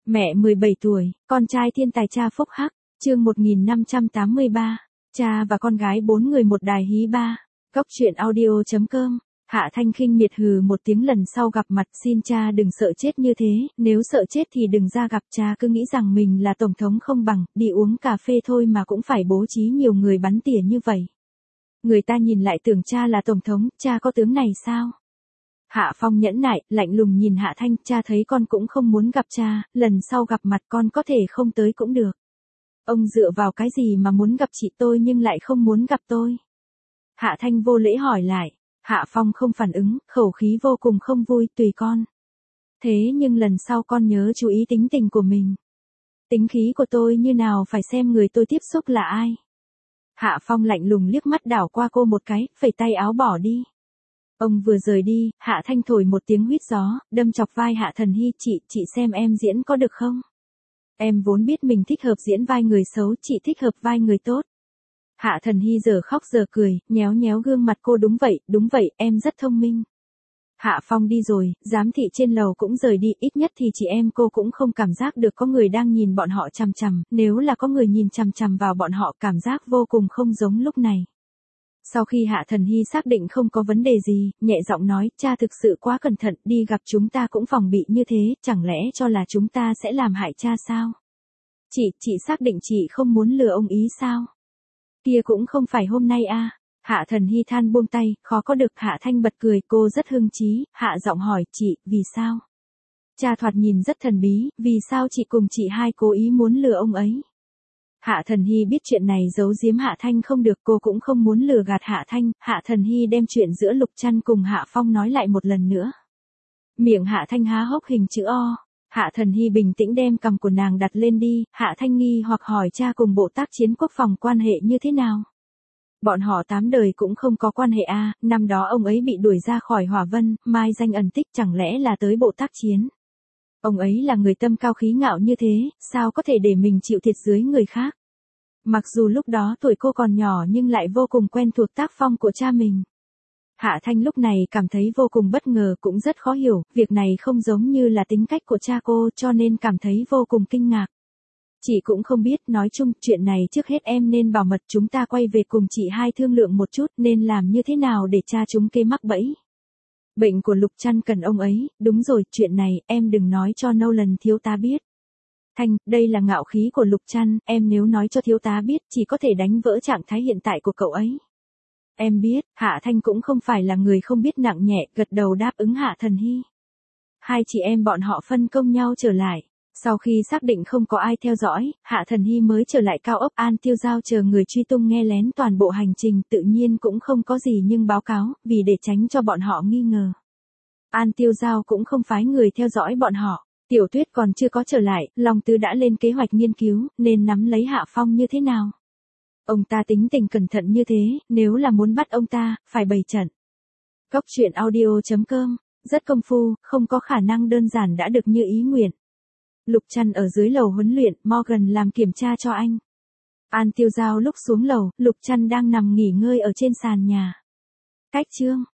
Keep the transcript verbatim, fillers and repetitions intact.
Mẹ mười bảy tuổi, con trai thiên tài cha phúc hắc, chương một nghìn năm trăm tám mươi ba, cha và con gái bốn người một đài hí ba. Góc truyện audio.com. Hạ Thanh khinh miệt hừ một tiếng lần sau gặp mặt, xin cha đừng sợ chết như thế, nếu sợ chết thì đừng ra gặp cha, cứ nghĩ rằng mình là tổng thống không bằng, đi uống cà phê thôi mà cũng phải bố trí nhiều người bắn tỉa như vậy. Người ta nhìn lại tưởng cha là tổng thống, cha có tướng này sao? Hạ Phong nhẫn nại, lạnh lùng nhìn Hạ Thanh, cha thấy con cũng không muốn gặp cha, lần sau gặp mặt con có thể không tới cũng được. Ông dựa vào cái gì mà muốn gặp chị tôi nhưng lại không muốn gặp tôi? Hạ Thanh vô lễ hỏi lại. Hạ Phong không phản ứng, khẩu khí vô cùng không vui, tùy con. Thế nhưng lần sau con nhớ chú ý tính tình của mình. Tính khí của tôi như nào phải xem người tôi tiếp xúc là ai. Hạ Phong lạnh lùng liếc mắt đảo qua cô một cái, phẩy tay áo bỏ đi. Ông vừa rời đi, Hạ Thanh thổi một tiếng huýt gió, đâm chọc vai Hạ Thần Hy, chị, chị xem em diễn có được không? Em vốn biết mình thích hợp diễn vai người xấu, chị thích hợp vai người tốt. Hạ Thần Hy giờ khóc giờ cười, nhéo nhéo gương mặt cô, đúng vậy, đúng vậy, em rất thông minh. Hạ Phong đi rồi, giám thị trên lầu cũng rời đi, ít nhất thì chị em cô cũng không cảm giác được có người đang nhìn bọn họ chằm chằm, nếu là có người nhìn chằm chằm vào bọn họ cảm giác vô cùng không giống lúc này. Sau khi Hạ Thần Hy xác định không có vấn đề gì, nhẹ giọng nói, cha thực sự quá cẩn thận, đi gặp chúng ta cũng phòng bị như thế, chẳng lẽ cho là chúng ta sẽ làm hại cha sao? Chị, chị xác định chị không muốn lừa ông ý sao? Kia cũng không phải hôm nay a. À. Hạ Thần Hy than buông tay, khó có được. Hạ Thanh bật cười, cô rất hưng trí, hạ giọng hỏi, chị, vì sao? Cha thoạt nhìn rất thần bí, vì sao chị cùng chị hai cố ý muốn lừa ông ấy? Hạ Thần Hy biết chuyện này giấu giếm Hạ Thanh không được, cô cũng không muốn lừa gạt Hạ Thanh. Hạ Thần Hy đem chuyện giữa Lục Trăn cùng Hạ Phong nói lại một lần nữa. Miệng Hạ Thanh há hốc hình chữ O. Hạ Thần Hy bình tĩnh đem cằm của nàng đặt lên đi, Hạ Thanh nghi hoặc hỏi cha cùng bộ tác chiến quốc phòng quan hệ như thế nào? Bọn họ tám đời cũng không có quan hệ a, à, năm đó ông ấy bị đuổi ra khỏi Hỏa Vân, mai danh ẩn tích, chẳng lẽ là tới bộ tác chiến? Ông ấy là người tâm cao khí ngạo như thế, sao có thể để mình chịu thiệt dưới người khác? Mặc dù lúc đó tuổi cô còn nhỏ nhưng lại vô cùng quen thuộc tác phong của cha mình. Hạ Thanh lúc này cảm thấy vô cùng bất ngờ, cũng rất khó hiểu, việc này không giống như là tính cách của cha cô cho nên cảm thấy vô cùng kinh ngạc. Chị cũng không biết, nói chung, chuyện này trước hết em nên bảo mật, chúng ta quay về cùng chị hai thương lượng một chút nên làm như thế nào để cha chúng kê mắc bẫy. Bệnh của Lục Trăn cần ông ấy, đúng rồi, chuyện này em đừng nói cho Nolan thiếu tá biết. Thanh, đây là ngạo khí của Lục Trăn, em nếu nói cho thiếu tá biết chỉ có thể đánh vỡ trạng thái hiện tại của cậu ấy. Em biết, Hạ Thanh cũng không phải là người không biết nặng nhẹ, gật đầu đáp ứng Hạ Thần Hy. Hai chị em bọn họ phân công nhau trở lại. Sau khi xác định không có ai theo dõi, Hạ Thần Hy mới trở lại cao ốc An Tiêu Giao chờ người truy tung nghe lén toàn bộ hành trình, tự nhiên cũng không có gì nhưng báo cáo, vì để tránh cho bọn họ nghi ngờ. An Tiêu Giao cũng không phái người theo dõi bọn họ. Tiểu Tuyết còn chưa có trở lại, Long Tứ đã lên kế hoạch nghiên cứu, nên nắm lấy Hạ Phong như thế nào. Ông ta tính tình cẩn thận như thế, nếu là muốn bắt ông ta, phải bày trận. Góc truyện audio.com, rất công phu, không có khả năng đơn giản đã được như ý nguyện. Lục Trăn ở dưới lầu huấn luyện, Morgan làm kiểm tra cho anh. An Tiêu Giao lúc xuống lầu, Lục Trăn đang nằm nghỉ ngơi ở trên sàn nhà. Cách chương